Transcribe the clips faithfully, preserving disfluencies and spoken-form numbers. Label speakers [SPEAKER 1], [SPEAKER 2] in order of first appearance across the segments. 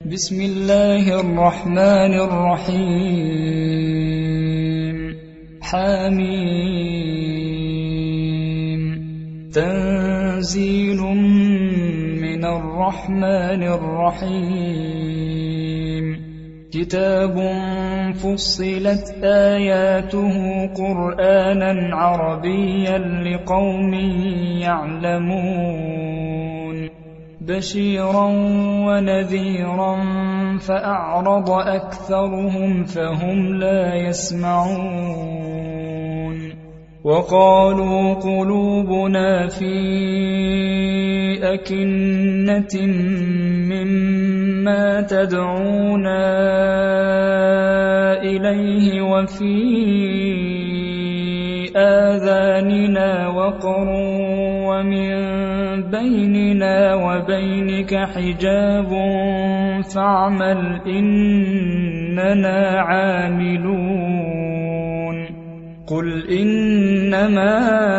[SPEAKER 1] بسم الله الرحمن الرحيم. حميم. تنزيل من الرحمن الرحيم. كتاب فصلت آياته قرآنا عربيا لقوم يعلمون. بشيرا ونذيرا فأعرض أكثرهم فهم لا يسمعون. وقالوا قلوبنا في أكنة مما تدعونا إليه وفي آذاننا وقر ومن بيننا وبينك حجاب فاعمل إننا عاملون. قل إنما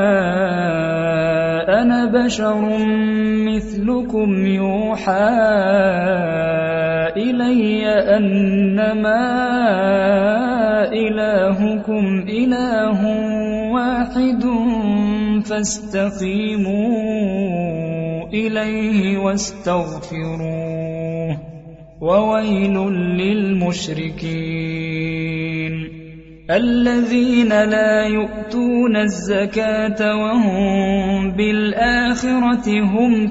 [SPEAKER 1] أنا بشر مثلكم يوحى إلي أنما إلهكم إله واحد فاستقيموا إليه واستغفروه وويل للمشركين الذين لا يؤتون الزكاة وهم بالآخرة هم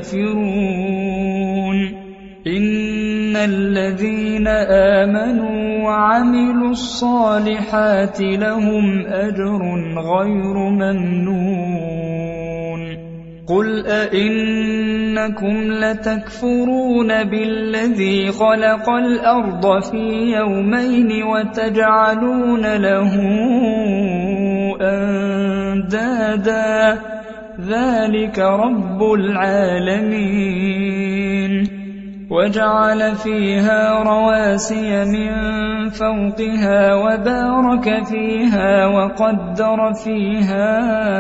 [SPEAKER 1] كافرون. إن الذين آمنوا وعملوا الصالحات لهم أجر غير ممنون. قل أئنكم لتكفرون بالذي خلق الأرض في يومين وتجعلون له أندادا ذلك رب العالمين. وجعل فيها رواسي من فوقها وبارك فيها وقدر فيها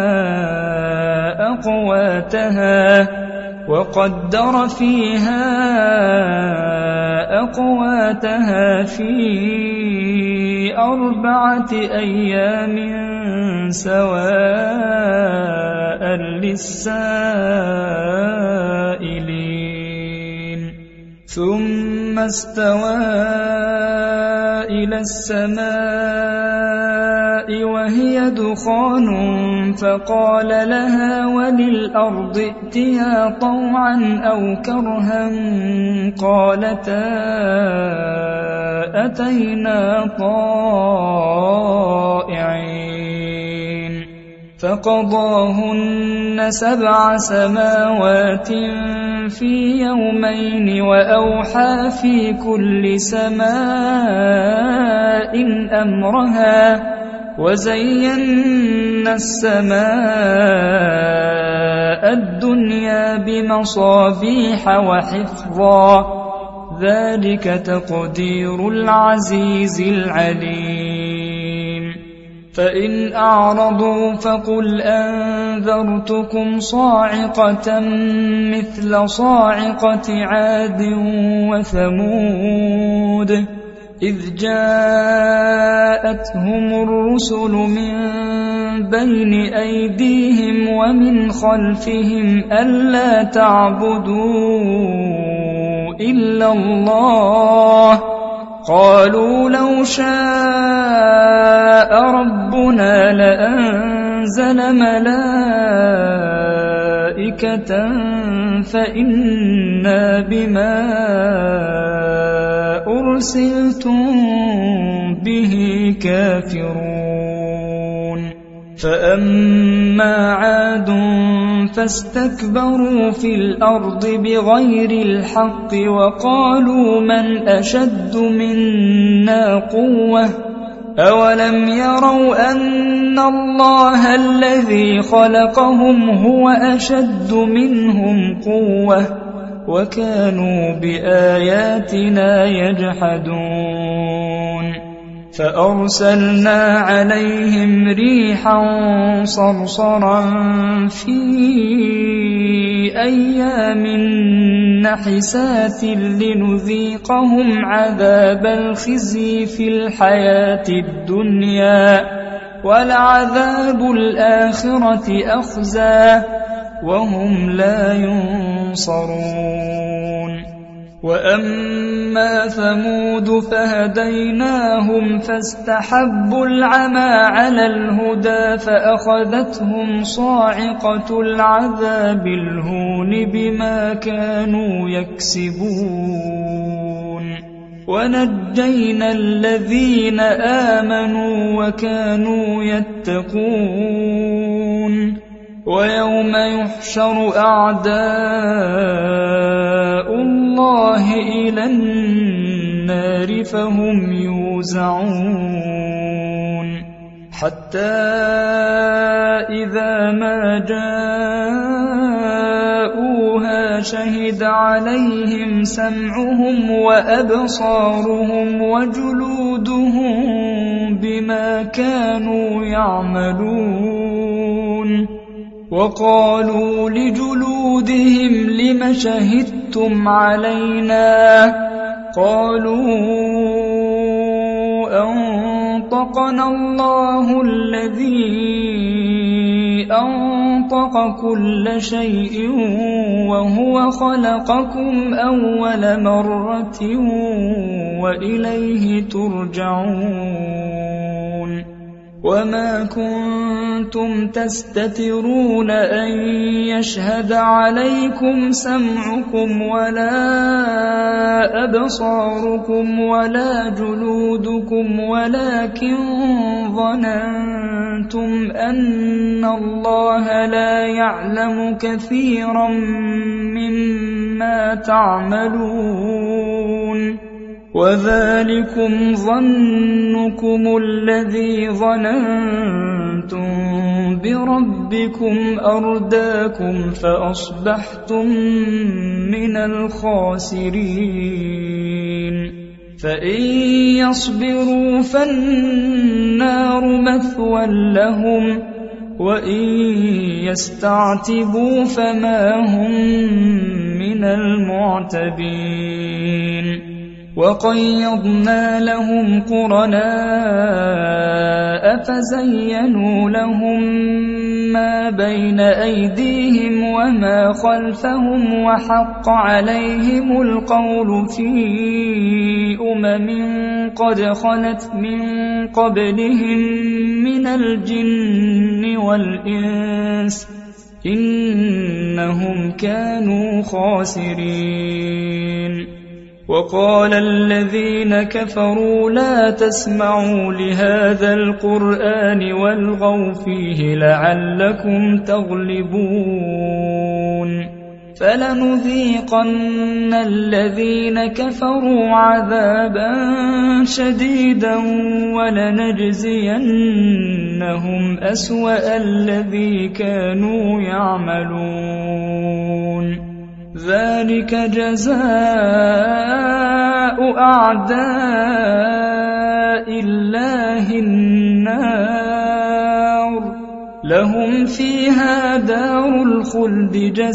[SPEAKER 1] أقواتها وقدر فيها أقواتها في أربعة أيام سواء للسائلين. ثم استوى إلى السماء وهي دخان فقال لها وللأرض ائتيا طوعا أو كرها قالتا أتينا طائعين. فقضاهن سبع سماوات في يومين وأوحى في كل سماء أمرها وزينا السماء الدنيا بمصابيح وحفظا ذلك تقدير العزيز العليم. فإن أعرضوا فقل أنذرتكم صاعقة مثل صاعقة عاد وثمود إذ جاءتهم الرسل من بين أيديهم ومن خلفهم ألا تعبدوا إلا الله قالوا لو شاء ربنا لأنزل ملائكة فإنا بما أرسلتم به كافرون. فأما عاد فاستكبروا في الأرض بغير الحق وقالوا من أشد منا قوة أولم يروا أن الله الذي خلقهم هو أشد منهم قوة وكانوا بآياتنا يجحدون. فأرسلنا عليهم ريحا صرصرا في أيام نحسات لنذيقهم عذاب الخزي في الحياة الدنيا ولعذاب الآخرة أخزى وهم لا ينصرون. وأما ثمود فهديناهم فاستحبوا العمى على الهدى فأخذتهم صاعقة العذاب الهون بما كانوا يكسبون. ونجينا الذين آمنوا وكانوا يتقون. ويوم يحشر أعداء الله إلى النار فهم يوزعون حتى إذا ما جاءوها شهد عليهم سمعهم وأبصارهم وجلودهم بما كانوا يعملون. وقالوا لجلودهم لم شهدتم علينا؟ قالوا أنطقنا الله الذي أنطق كل شيء وهو خلقكم أول مرة وإليه ترجعون. وما كنتم تستترون أن يشهد عليكم سمعكم ولا أبصاركم ولا جلودكم ولكن ظننتم أن الله لا يعلم كثيرا مما تعملون. وذلكم ظنكم الذي ظننتم بربكم أرداكم فأصبحتم من الخاسرين. فإن يصبروا فالنار مثوى لهم وإن يستعتبوا فما هم من المعتبين. وقيضنا لهم قرناء فزينوا لهم ما بين أيديهم وما خلفهم وحق عليهم القول في أمم قد خلت من قبلهم من الجن والإنس إنهم كانوا خاسرين. وقال الذين كفروا لا تسمعوا لهذا القرآن والغوا فيه لعلكم تغلبون. فلنذيقن الذين كفروا عذابا شديدا ولنجزينهم أسوأ الذي كانوا يعملون. ذلك جزاء أعداء الله النار لهم فيها دار الخلد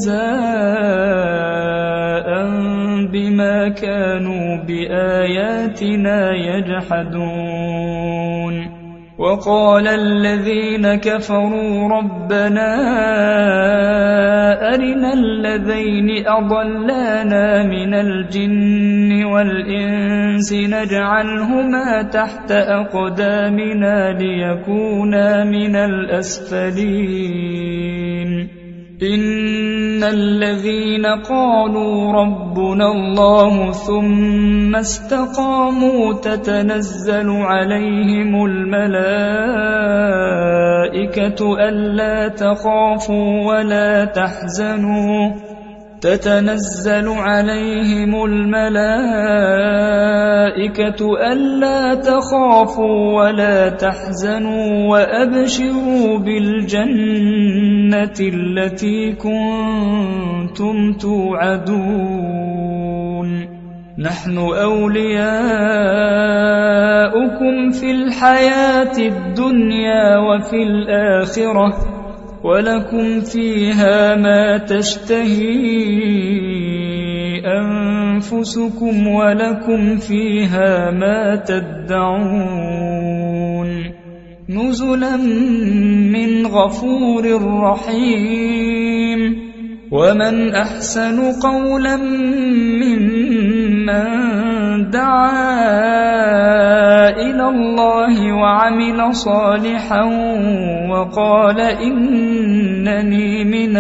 [SPEAKER 1] جزاء بما كانوا بآياتنا يجحدون. وقال الذين كفروا ربنا أرنا الذين أضلانا من الجن والإنس نجعلهما تحت أقدامنا ليكونا من الأسفلين. إن الذين قالوا ربنا الله ثم استقاموا تتنزل عليهم الملائكة ألا تخافوا ولا تحزنوا تتنزل عليهم الملائكة ألا تخافوا ولا تحزنوا وأبشروا بالجنة التي كنتم توعدون. نحن أولياؤكم في الحياة الدنيا وفي الآخرة ولكم فيها ما تشتهي أنفسكم ولكم فيها ما تدعون نزلا من غفور رحيم ومن أحسن قولا ممن دعا إلى الله وعمل صالحا وقال إنني من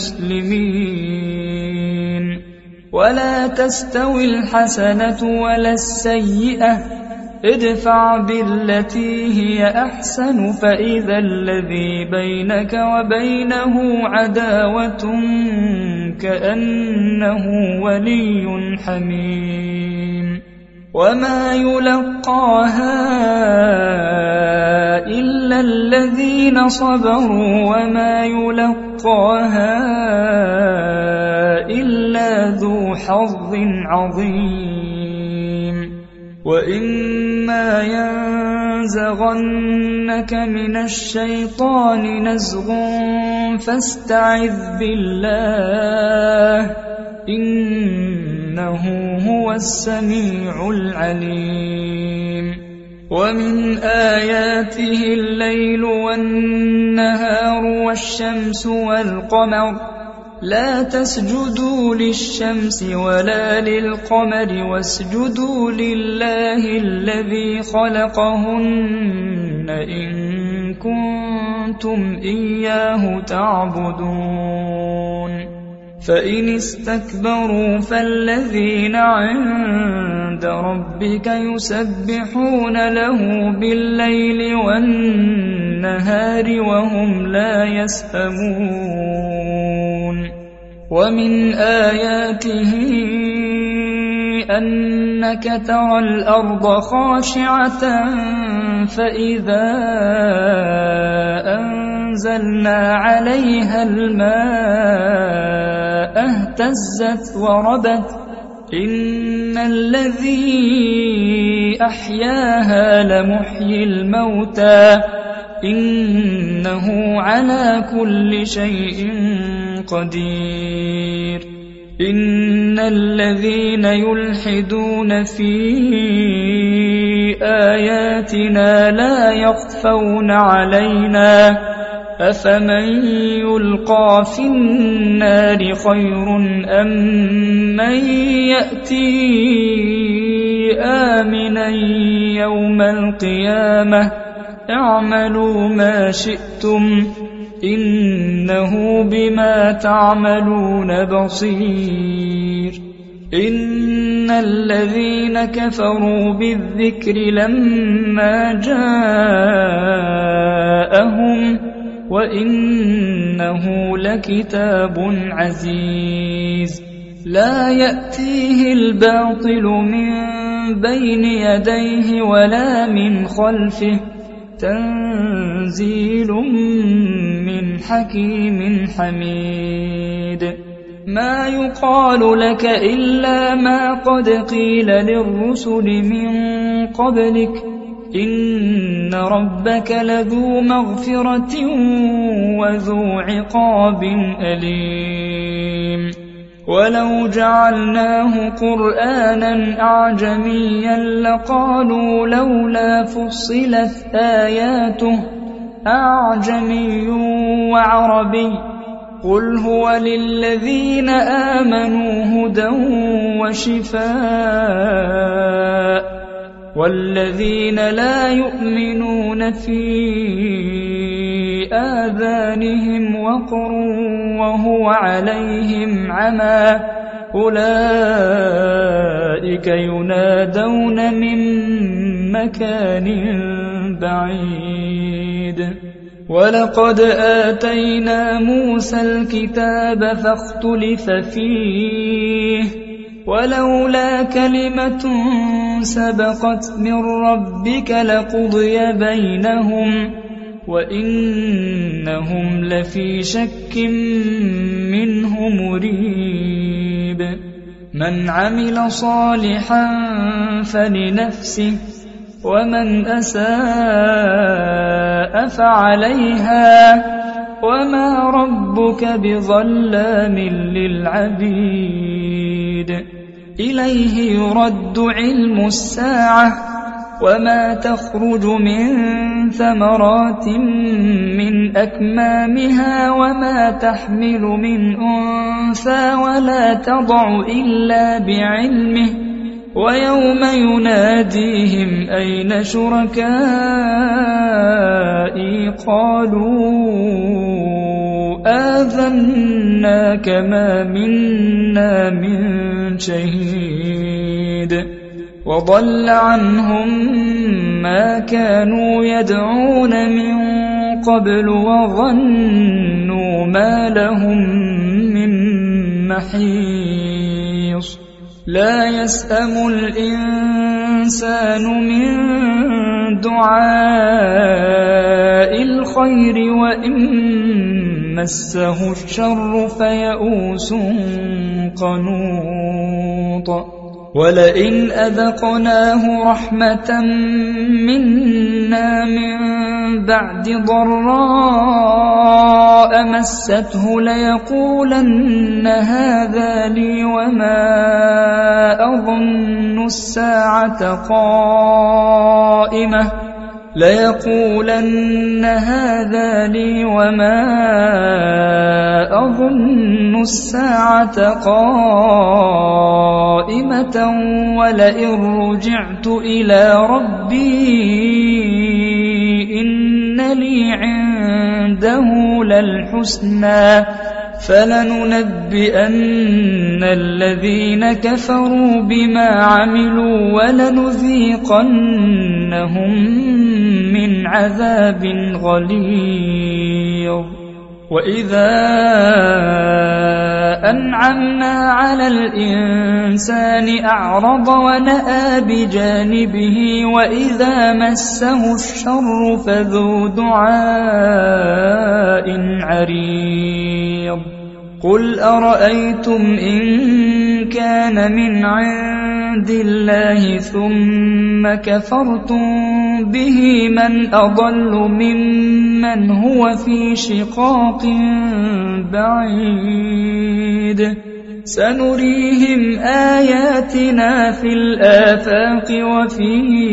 [SPEAKER 1] المسلمين ولا تستوي الحسنة ولا السيئة ادفع بالتي هي أحسن فإذا الذي بينك وبينه عداوة كأنه ولي حميم وما يلقاها إلا الذين صبروا وما يلقاها إلا ذو حظ عظيم وإما ينزغنك من الشيطان نزغ فاستعذ بالله إنه هو السميع العليم ومن آياته الليل والنهار والشمس والقمر لا تسجدوا للشمس ولا للقمر واسجدوا لله الذي خلقهن إن كنتم إياه تعبدون فإن استكبروا فالذين عند ربك يسبحون له بالليل والنهار وهم لا يسأمون ومن آياته أنك ترى الأرض خاشعة فإذا أنزلنا عليها الماء اهتزت وربت إن الذي أحياها لمحيي الموتى إنه على كل شيء قدير إن الذين يلحدون في آياتنا لا يخفون علينا أفمن يلقى في النار خير أم من يأتي آمنا يوم القيامة اعملوا ما شئتم إنه بما تعملون بصير إن الذين كفروا بالذكر لما جاءهم وإنه لكتاب عزيز لا يأتيه الباطل من بين يديه ولا من خلفه تنزيل من حكيم حميد ما يقال لك إلا ما قد قيل للرسل من قبلك إن ربك لذو مغفرة وذو عقاب أليم ولو جعلناه قرآنا أعجميا لقالوا لولا فصلت آياته أعجمي وعربي قل هو للذين آمنوا هدى وشفاء والذين لا يؤمنون في آذانهم وقر وهو عليهم عمى أولئك ينادون من مكان بعيد ولقد آتينا موسى الكتاب فاختلف فيه ولولا كلمة سبقت من ربك لقضي بينهم وإنهم لفي شك منه مريب من عمل صالحا فلنفسه ومن أساء فعليها وما ربك بظلام للعبيد إليه يرد علم الساعة وما تخرج من ثمرات من أكمامها وما تحمل من أنثى ولا تضع إلا بعلمه ويوم يناديهم أين شركائي قالوا آذناك ما منا من شهيد وضل عنهم ما كانوا يدعون من قبل وظنوا ما لهم من محيص لا يسأم الإنسان من دعاء الخير وإن مسه الشر فيئوس قنوط ولئن أذقناه رحمة منا من بعد ضراء مسته ليقولن هذا لي وما أظن الساعة قائمة ليقولن هذا لي وما أظن الساعة قائمة ولئن رجعت إلى ربي إن لي عنده للحسنى فلننبئن الذين كفروا بما عملوا ولنذيقنهم من عذاب غليظ وإذا أنعمنا على الإنسان أعرض ونأى بجانبه وإذا مسه الشر فذو دعاء عريض قل أرأيتم إن كان من عند الله ثم كفرتم به من أضل ممن هو في شقاق بعيد سنريهم آياتنا في الآفاق وفي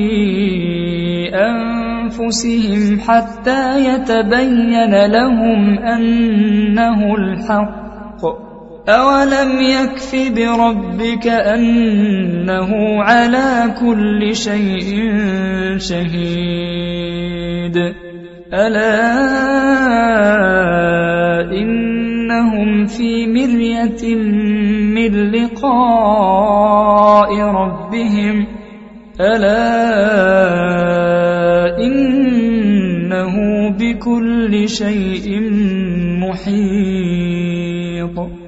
[SPEAKER 1] أنفسهم حتى يتبين لهم أنه الحق أولم يكف بربك أنه على كل شيء شهيد ألا إنهم في مرية من لقاء ربهم ألا إنه بكل شيء محيط